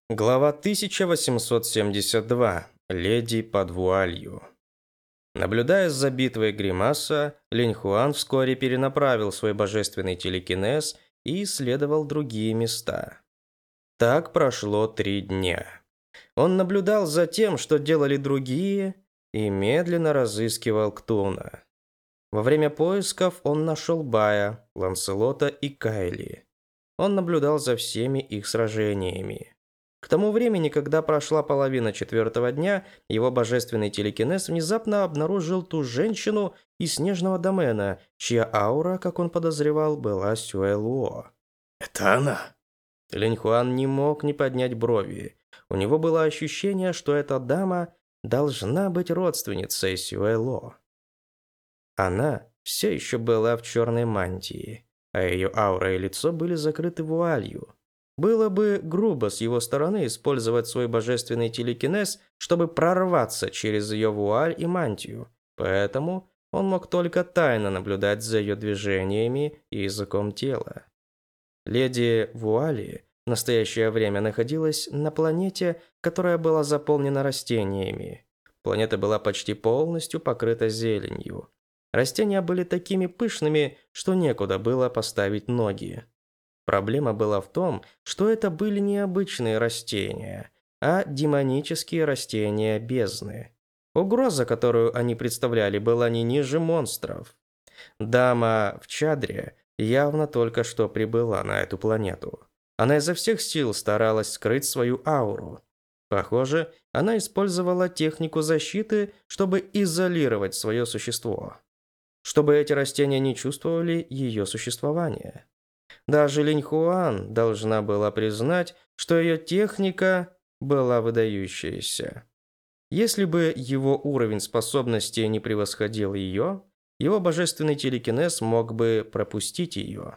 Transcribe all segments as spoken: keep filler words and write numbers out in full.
Глава тысяча восемьсот семьдесят два. Леди под вуалью. Наблюдая за битвой Гримаса, Линь Хуан вскоре перенаправил свой божественный телекинез и исследовал другие места. Так прошло три дня. Он наблюдал за тем, что делали другие, и медленно разыскивал Ктуна. Во время поисков он нашел Бая, Ланселота и Кайли. Он наблюдал за всеми их сражениями. К тому времени, когда прошла половина четвертого дня, его божественный телекинез внезапно обнаружил ту женщину из снежного домена, чья аура, как он подозревал, была Сюэлуо. «Это она?» Линь Хуан не мог не поднять брови. У него было ощущение, что эта дама должна быть родственницей Сюэлуо. Она все еще была в черной мантии, а ее аура и лицо были закрыты вуалью. Было бы грубо с его стороны использовать свой божественный телекинез, чтобы прорваться через ее вуаль и мантию, поэтому он мог только тайно наблюдать за ее движениями и языком тела. Леди Вуали в настоящее время находилась на планете, которая была заполнена растениями. Планета была почти полностью покрыта зеленью. Растения были такими пышными, что некуда было поставить ноги. Проблема была в том, что это были не обычные растения, а демонические растения бездны. Угроза, которую они представляли, была не ниже монстров. Дама в чадре явно только что прибыла на эту планету. Она изо всех сил старалась скрыть свою ауру. Похоже, она использовала технику защиты, чтобы изолировать свое существо, чтобы эти растения не чувствовали ее существование. Даже Линь Хуан должна была признать, что ее техника была выдающаяся. Если бы его уровень способностей не превосходил ее, его божественный телекинез мог бы пропустить ее.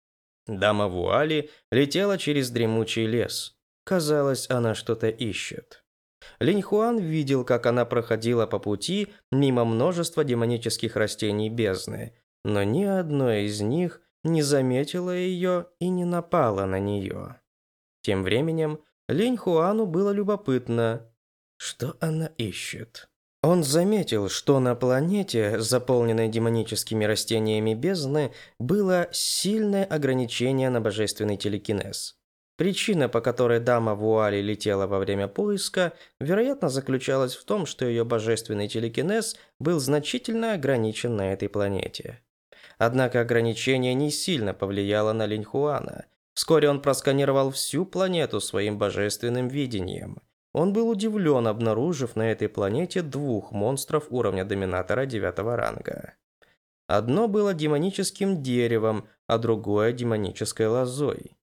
Дама вуали летела через дремучий лес. Казалось, она что-то ищет. Линь Хуан видел, как она проходила по пути мимо множества демонических растений бездны, но ни одно из них не заметила ее и не напала на нее. Тем временем Линь Хуану было любопытно, что она ищет. Он заметил, что на планете, заполненной демоническими растениями бездны, было сильное ограничение на божественный телекинез. Причина, по которой дама вуали летела во время поиска, вероятно, заключалась в том, что ее божественный телекинез был значительно ограничен на этой планете. Однако ограничение не сильно повлияло на Линь Хуана. Вскоре он просканировал всю планету своим божественным видением. Он был удивлен, обнаружив на этой планете двух монстров уровня доминатора девятого ранга. Одно было демоническим деревом, а другое демонической лозой.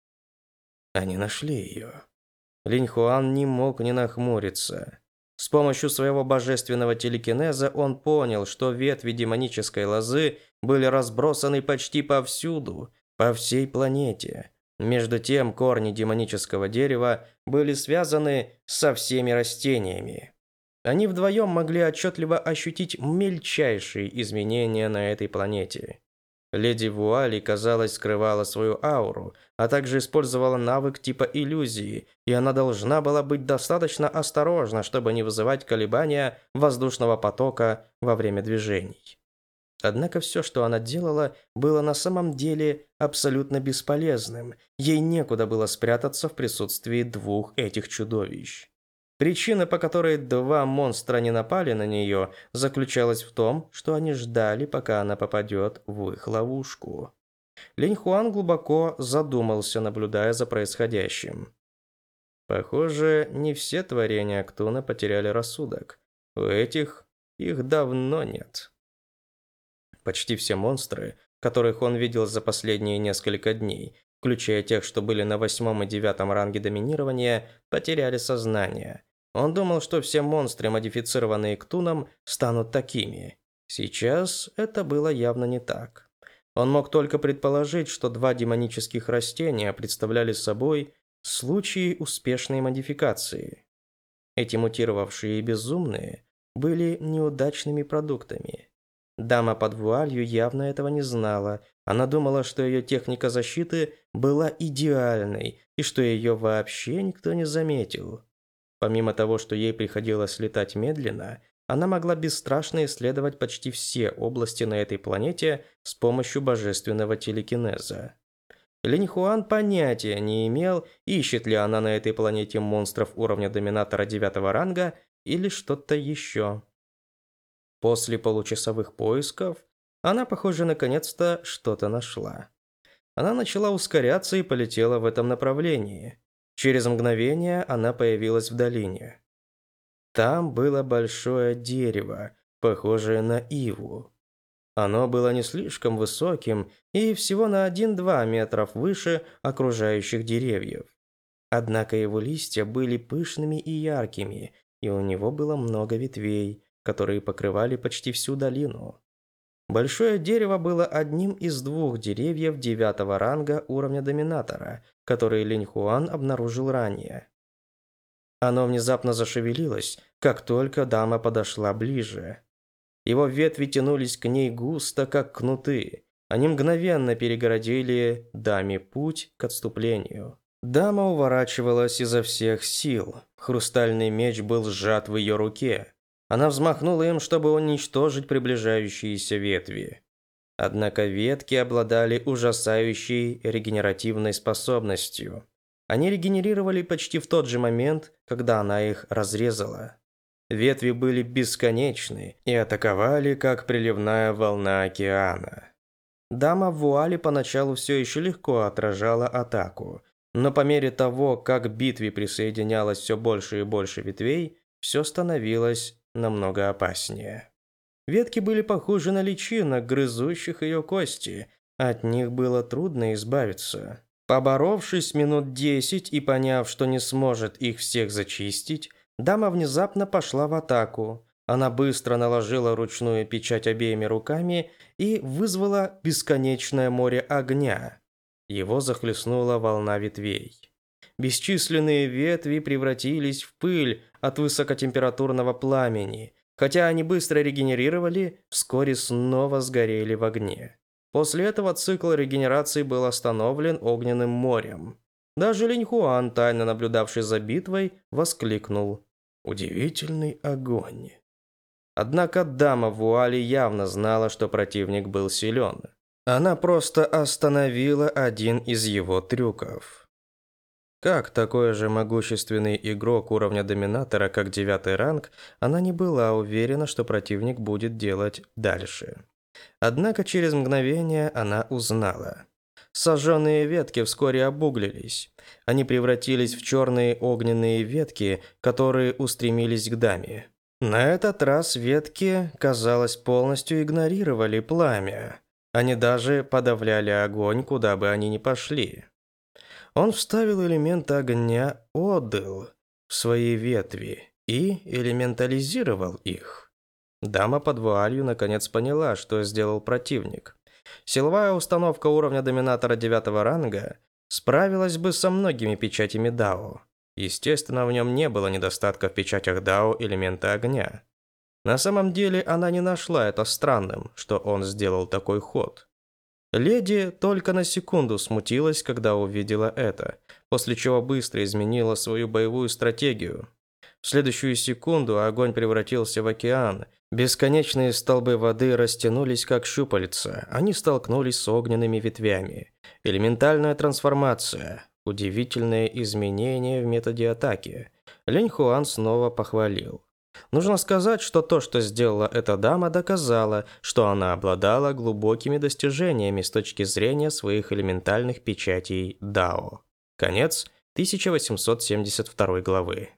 Они нашли ее. Линь Хуан не мог не нахмуриться. С помощью своего божественного телекинеза он понял, что ветви демонической лозы были разбросаны почти повсюду, по всей планете. Между тем, корни демонического дерева были связаны со всеми растениями. Они вдвоем могли отчетливо ощутить мельчайшие изменения на этой планете. Леди Вуали, казалось, скрывала свою ауру, а также использовала навык типа иллюзии, и она должна была быть достаточно осторожна, чтобы не вызывать колебания воздушного потока во время движений. Однако все, что она делала, было на самом деле абсолютно бесполезным. Ей некуда было спрятаться в присутствии двух этих чудовищ. Причина, по которой два монстра не напали на нее, заключалась в том, что они ждали, пока она попадет в их ловушку. Линь Хуан глубоко задумался, наблюдая за происходящим. Похоже, не все творения Ктуна потеряли рассудок. У этих их давно нет. Почти все монстры, которых он видел за последние несколько дней, включая тех, что были на восьмом и девятом ранге доминирования, потеряли сознание. Он думал, что все монстры, модифицированные Ктуном, станут такими. Сейчас это было явно не так. Он мог только предположить, что два демонических растения представляли собой случаи успешной модификации. Эти мутировавшие и безумные были неудачными продуктами. Дама под вуалью явно этого не знала, Она думала, что ее техника защиты была идеальной и что ее вообще никто не заметил. Помимо того, что ей приходилось летать медленно, она могла бесстрашно исследовать почти все области на этой планете с помощью божественного телекинеза. Линь Хуан понятия не имел, ищет ли она на этой планете монстров уровня доминатора девятого ранга или что-то еще. После получасовых поисков она, похоже, наконец-то что-то нашла. Она начала ускоряться и полетела в этом направлении. Через мгновение она появилась в долине. Там было большое дерево, похожее на иву. Оно было не слишком высоким и всего на один-два метров выше окружающих деревьев. Однако его листья были пышными и яркими, и у него было много ветвей, которые покрывали почти всю долину. Большое дерево было одним из двух деревьев девятого ранга уровня доминатора, которые Линь Хуан обнаружил ранее. Оно внезапно зашевелилось, как только дама подошла ближе. Его ветви тянулись к ней густо, как кнуты. Они мгновенно перегородили даме путь к отступлению. Дама уворачивалась изо всех сил. Хрустальный меч был сжат в ее руке. Она взмахнула им, чтобы уничтожить приближающиеся ветви. Однако ветки обладали ужасающей регенеративной способностью. Они регенерировали почти в тот же момент, когда она их разрезала. Ветви были бесконечны и атаковали, как приливная волна океана. Дама в вуале поначалу все еще легко отражала атаку, но по мере того, как к битве присоединялось все больше и больше ветвей, все становилось намного опаснее. Ветки были похожи на личинок, грызущих ее кости. От них было трудно избавиться. Поборовшись минут десять и поняв, что не сможет их всех зачистить, дама внезапно пошла в атаку. Она быстро наложила ручную печать обеими руками и вызвала бесконечное море огня. Его захлестнула волна ветвей. Бесчисленные ветви превратились в пыль от высокотемпературного пламени. Хотя они быстро регенерировали, вскоре снова сгорели в огне. После этого цикл регенерации был остановлен огненным морем. Даже Линь Хуан, тайно наблюдавший за битвой, воскликнул: «Удивительный огонь». Однако дама в вуале явно знала, что противник был силен. Она просто остановила один из его трюков. Как такой же могущественный игрок уровня доминатора, как девятый ранг, она не была уверена, что противник будет делать дальше. Однако через мгновение она узнала. Сожженные ветки вскоре обуглились. Они превратились в черные огненные ветки, которые устремились к даме. На этот раз ветки, казалось, полностью игнорировали пламя. Они даже подавляли огонь, куда бы они ни пошли. Он вставил элемент огня Одыл в свои ветви и элементализировал их. Дама под вуалью наконец поняла, что сделал противник. Силовая установка уровня доминатора девятого ранга справилась бы со многими печатями Дао. Естественно, в нем не было недостатка в печатях Дао элемента огня. На самом деле она не нашла это странным, что он сделал такой ход. Леди только на секунду смутилась, когда увидела это, после чего быстро изменила свою боевую стратегию. В следующую секунду огонь превратился в океан. Бесконечные столбы воды растянулись как щупальца. Они столкнулись с огненными ветвями. Элементальная трансформация. Удивительное изменение в методе атаки. Линь Хуан снова похвалил. Нужно сказать, что то, что сделала эта дама, доказало, что она обладала глубокими достижениями с точки зрения своих элементальных печатей Дао. Конец тысяча восемьсот семьдесят второй главы.